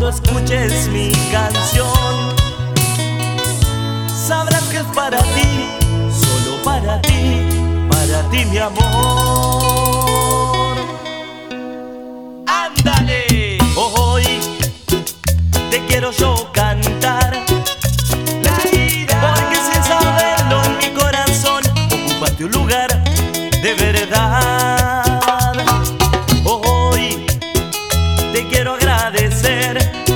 Cuando escuches mi canción, sabrás que es para ti, solo para ti mi amor. ¡Ándale! Hoy te quiero yo cantar, porque sin saberlo en mi corazón ocupaste un lugar de verdad. Hoy te quiero agradecer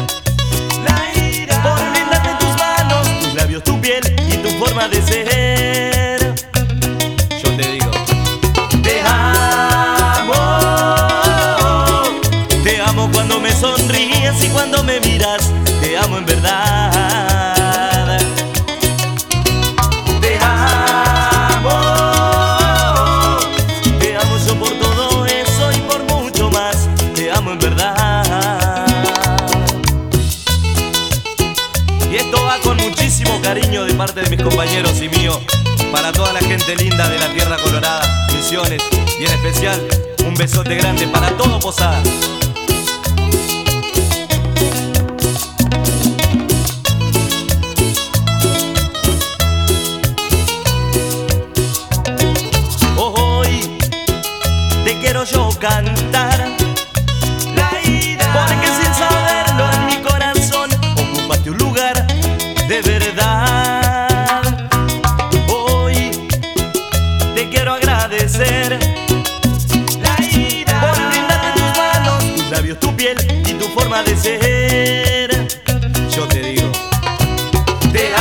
por brindarme tus manos, tus labios, tu piel y tu forma de ser. Yo te digo, te amo cuando me sonríes y cuando me miras, te amo en verdad. Te amo yo por todo eso y por mucho más, te amo en verdad. Y esto va con muchísimo cariño de parte de mis compañeros y mío, para toda la gente linda de la Tierra Colorada, Misiones, y en especial un besote grande para todo Posada. Hoy te quiero yo cantar, porque sin saberlo en mi corazón ocupaste un lugar de verdad. Hoy te quiero agradecer por brindarme tus manos, tus labios, tu piel y tu forma de ser. Yo te digo, te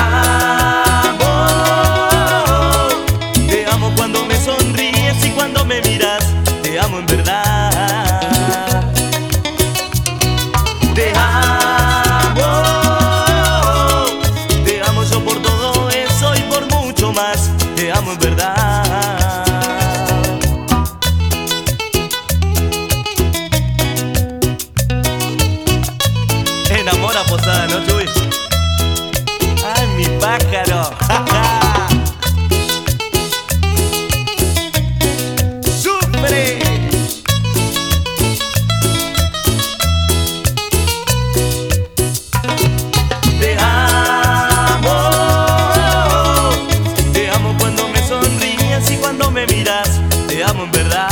amo cuando me sonríes y cuando me miras, te amo en verdad. Te amo yo por todo eso y por mucho más, te amo en verdad. Enamora Posada, ¿no, Chuy? ¡Ay, mi pájaro! ¡Sufre! Te amo cuando me sonríes y cuando me miras, te amo en verdad.